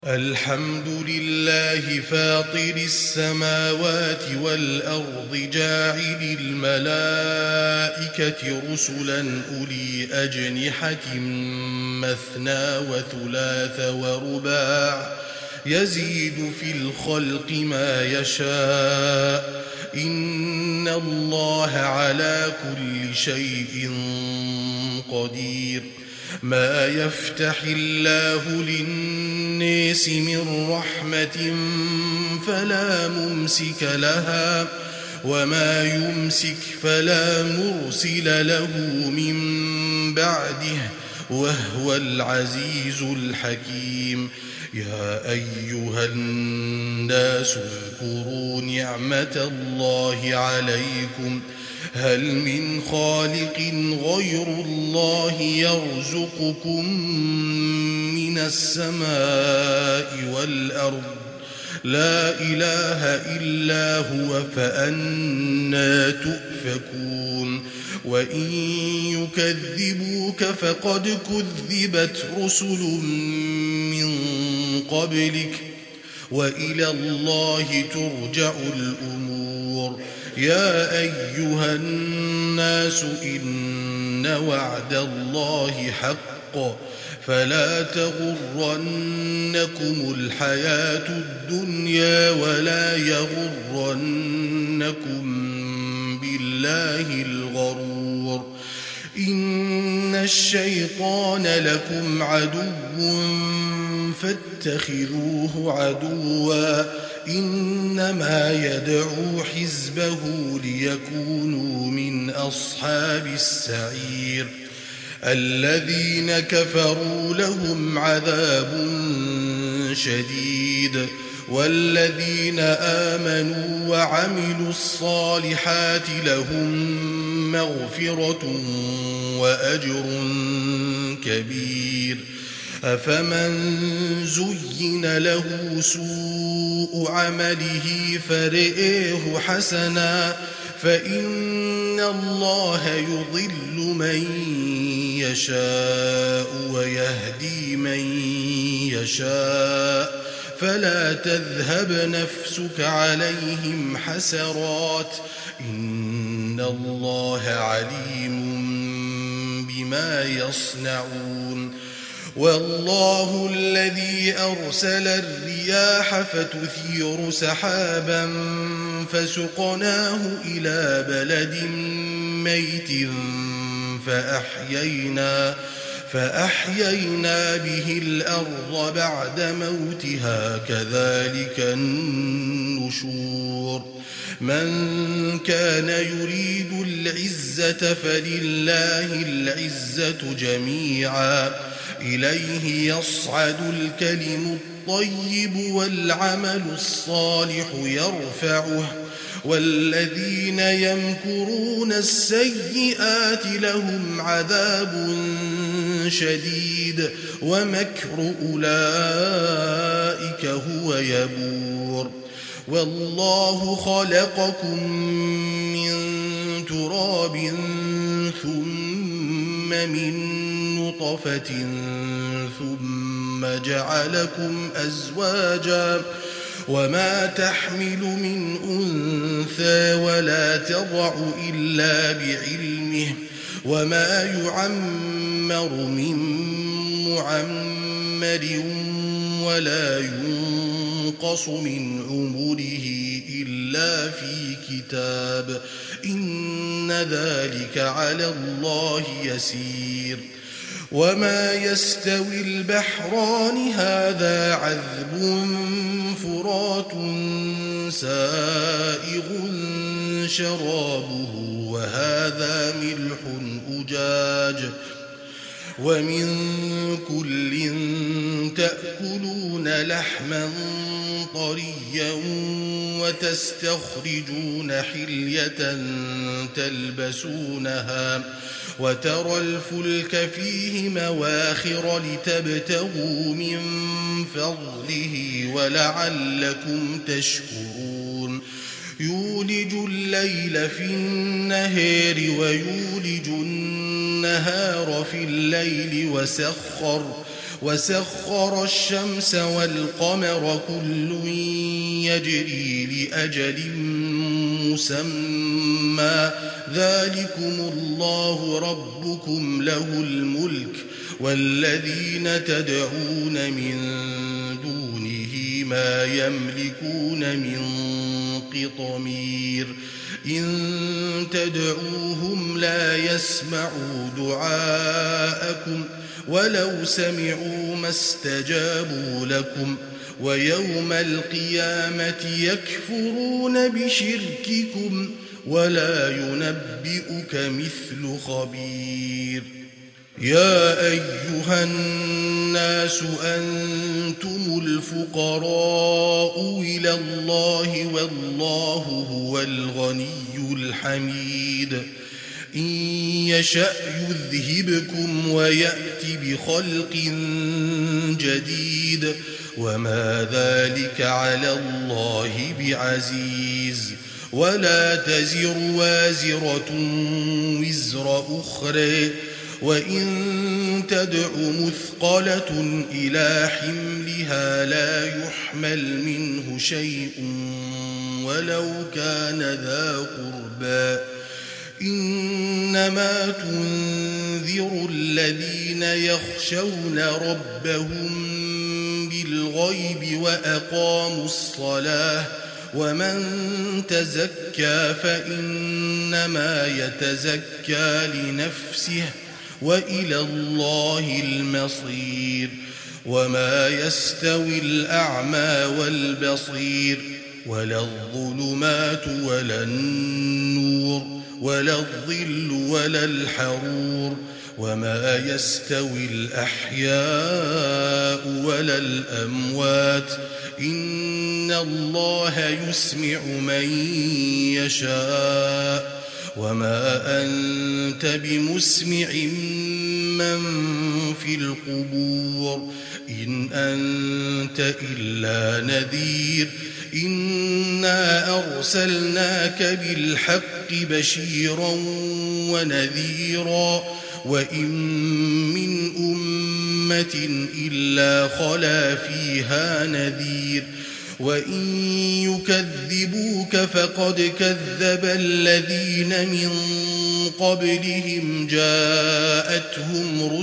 الحمد لله فاطر السماوات والأرض جاعل الملائكة رسلا أولي أجنحة مثنى وثلاث ورباع يزيد في الخلق ما يشاء إن الله على كل شيء قدير. ما يفتح الله للناس من رحمة فلا ممسك لها وما يمسك فلا مرسل له من بعده وهو العزيز الحكيم. يا أيها الناس اذكروا نعمة الله عليكم هل من خالق غير الله يرزقكم من السماء والأرض لا إله إلا هو فأنى تؤفكون. وإن يكذبوك فقد كذبت رسل من قبلك وإلى الله ترجع الأمور. يا أيها الناس إن وعد الله حق فلا تغرنكم الحياة الدنيا ولا يغرنكم بالله الغرور. إن الشيطان لكم عدو فاتخذوه عدوا إنما يدعو حزبه ليكونوا من أصحاب السعير. الذين كفروا لهم عذاب شديد والذين آمنوا وعملوا الصالحات لهم مغفرة وأجر كبير. أفمن زين له سوء عمله فرئه حسنا فإن الله يضل من يشاء ويهدي من يشاء فلا تذهب نفسك عليهم حسرات إن الله عليم بما يصنعون. والله الذي أرسل الرياح فتثير سحابا فسقناه إلى بلد ميت فأحيينا به الأرض بعد موتها كذلك النشور. من كان يريد العزة فلله العزة جميعا إليه يصعد الكلم الطيب والعمل الصالح يرفعه والذين يمكرون السيئات لهم عذاب شديد ومكر أولئك هو يبور. والله خلقكم من تراب ثم من نطفة ثم جعلكم أزواجا وما تحمل من أنثى ولا تضع إلا بعلمه وما يعمر من معمر ولا ينقص من عمره إلا في كتاب إن ذلك على الله يسير. وما يستوي البحران هذا عذب فرات سائغ شرابه وهذا ملح أجاج ومن كل تأكلون لحما طريا وتستخرجون حلية تلبسونها وترى الفلك فيه مواخر لتبتغوا من فضله ولعلكم تشكرون. يولج الليل في النهار ويولج النهار في الليل وسخر الشمس والقمر كل يجري لأجل مسمى ذلكم الله ربكم له الملك والذين تدعون من دونه ما يملكون من قطمير إن تدعوهم لا يسمعوا دعاءكم ولو سمعوا ما استجابوا لكم ويوم القيامة يكفرون بشرككم ولا ينبئك مثل خبير يا أيها الناس أنتم الفقراء إلى الله والله هو الغني الحميد إن يشأ يذهبكم ويأت بخلق جديد وما ذلك على الله بعزيز ولا تزر وازرة وزر أخرى وإن تدع مثقلة إلى حملها لا يحمل منه شيء ولو كان ذا قربى إنما تنذر الذين يخشون ربهم بالغيب وأقاموا الصلاة ومن تزكى فإنما يتزكى لنفسه وإلى الله المصير وما يستوي الأعمى والبصير ولا الظلمات ولا النور ولا الظل ولا الحرور وما يستوي الأحياء ولا الأموات إن الله يسمع من يشاء وما أنت بمسمع من في القبور إن أنت إلا نذير إنا أرسلناك بالحق بشيرا ونذيرا وإن من أمة إلا خلا فيها نذير وإن يكذبوك فقد كذب الذين من قبلهم جاءتهم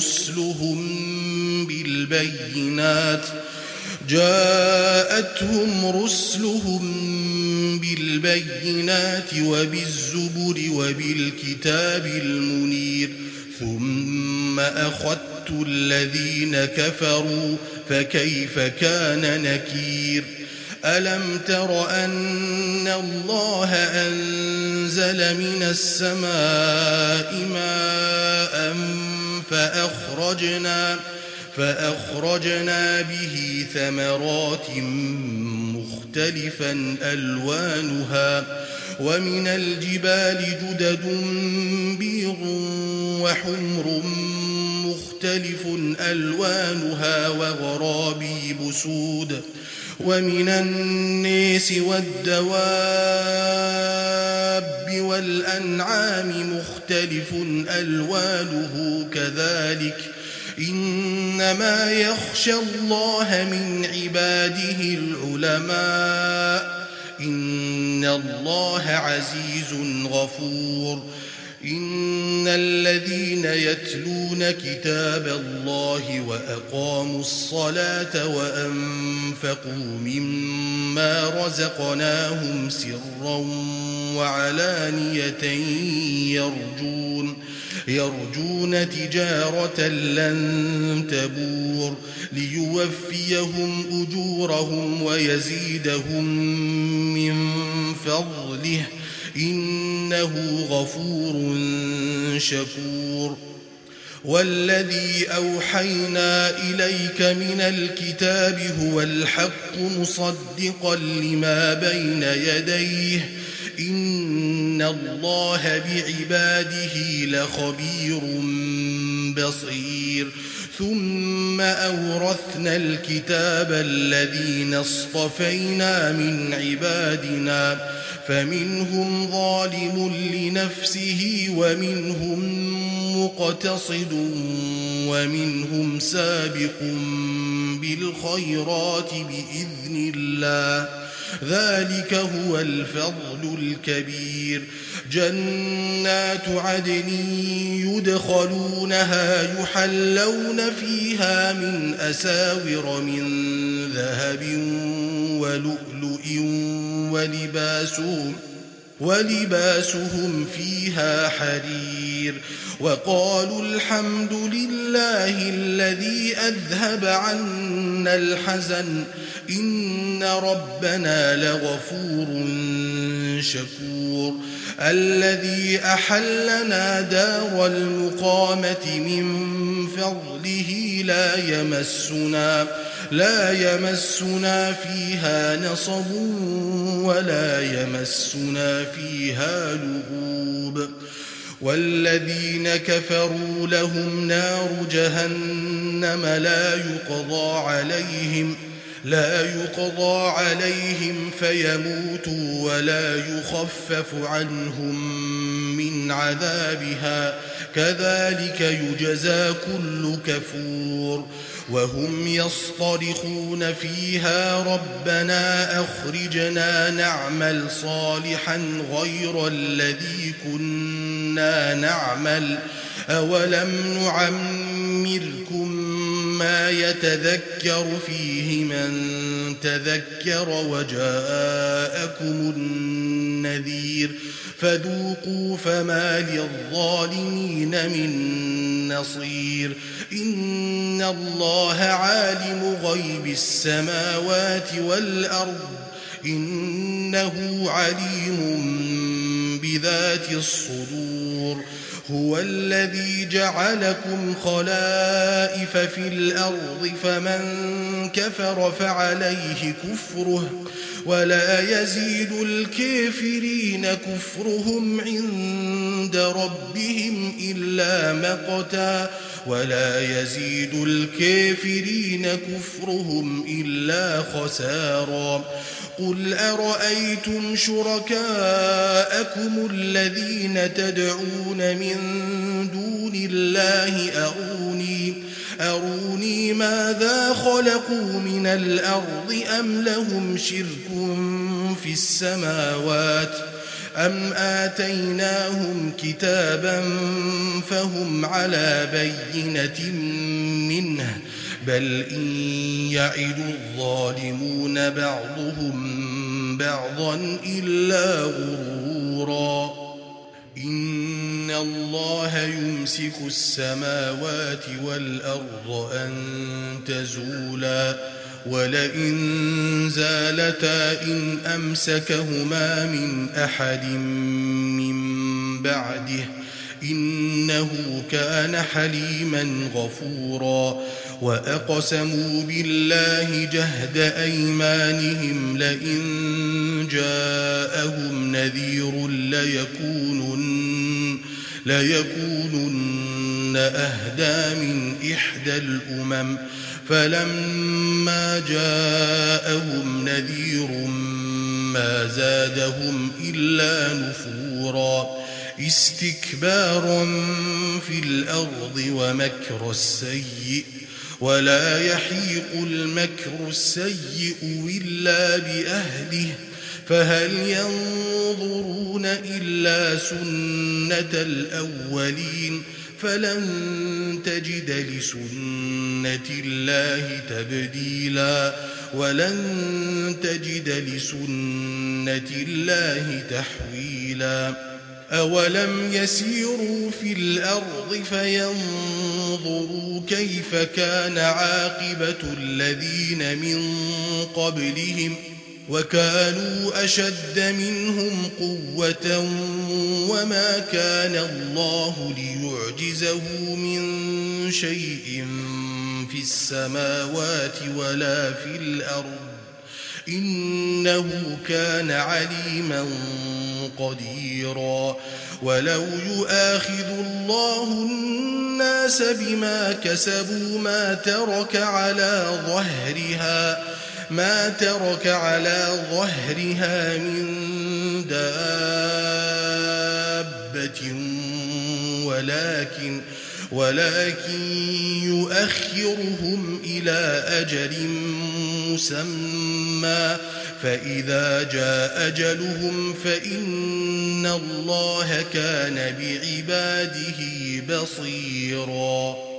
رسلهم بالبينات وبالزبر وبالكتاب المنير ثم أخذت الذين كفروا فكيف كان نكير ألم تر أن الله أنزل من السماء ماء فأخرجنا به ثمرات مختلفا ألوانها ومن الجبال جدد بيض وحمر مختلف ألوانها وغرابيب سود ومن الناس والدواب والأنعام مختلف ألوانه كذلك إنما يخشى الله من عباده العلماء إن الله عزيز غفور إن الذين يتلون كتاب الله وأقاموا الصلاة وأنفقوا مما رزقناهم سرا وعلانية يرجون تجارة لن تبور ليوفيهم أجورهم ويزيدهم من فضله إنه غفور شكور والذي أوحينا إليك من الكتاب هو الحق مصدقا لما بين يديه إن الله بعباده لخبير بصير ثم أورثنا الكتاب الذين اصطفينا من عبادنا فمنهم ظالم لنفسه ومنهم مقتصد ومنهم سابق بالخيرات بإذن الله، ذلك هو الفضل الكبير. جنات عدن يدخلونها يحلون فيها من أساور من ذهب ولؤلؤ ولباسهم فيها حرير. وقالوا الحمد لله الذي أذهب عنا الحزن إن ربنا لغفور شكور. الذي أحلنا دار المقامة من فضله لا يمسنا فيها نصب ولا يمسنا فيها لغوب. والذين كفروا لهم نار جهنم لا يقضى عليهم فيموتوا ولا يخفف عنهم من عذابها، كذلك يجزى كل كفور. وهم يصطرخون فيها ربنا أخرجنا نعمل صالحا غير الذي كنا نعمل أولم نعمركم ما يتذكر فيه من تذكر وجاءكم النذير فذوقوا فما للظالمين من نصير. إن الله عالم غيب السماوات والأرض إنه عليم بذات الصدور. هو الذي جعلكم خلائف في الأرض فمن كفر فعليه كفره ولا يزيد الكافرين كفرهم عند ربهم إلا مقتا ولا يزيد الكافرين كفرهم إلا خسارا. قل أرأيتم شركاءكم الذين تدعون من دون الله أروني ماذا خلقوا من الأرض أم لهم شرك في السماوات أم آتيناهم كتابا فهم على بينة منه بل إن يعد الظالمون بعضهم بعضا إلا غرورا. إن الله يمسك السماوات والأرض أن تزولا ولئن زالتا إن أمسكهما من أحد من بعده إنه كان حليما غفورا. وأقسموا بالله جهد أيمانهم لئن جاءهم نذير ليكونن أهدى من إحدى الأمم فلما جاءهم نذير ما زادهم إلا نفورا. استكبارا في الأرض ومكر السيء ولا يحيق المكر السيء إلا بأهله فهل ينظرون إلا سنة الأولين فلن تجد لسنة الله تبديلا ولن تجد لسنة الله تحويلا. أولم يسيروا في الأرض فينظروا كيف كان عاقبة الذين من قبلهم وكانوا أشد منهم قوة وما كان الله ليعجزه من شيء في السماوات ولا في الأرض إنه كان عليما قديرا. ولو يؤاخذ الله الناس بما كسبوا ما ترك على ظهرها ما ترك على ظهرها من دابة ولكن يؤخرهم إلى أجل مسمى فإذا جاء أجلهم فإن الله كان بعباده بصيرا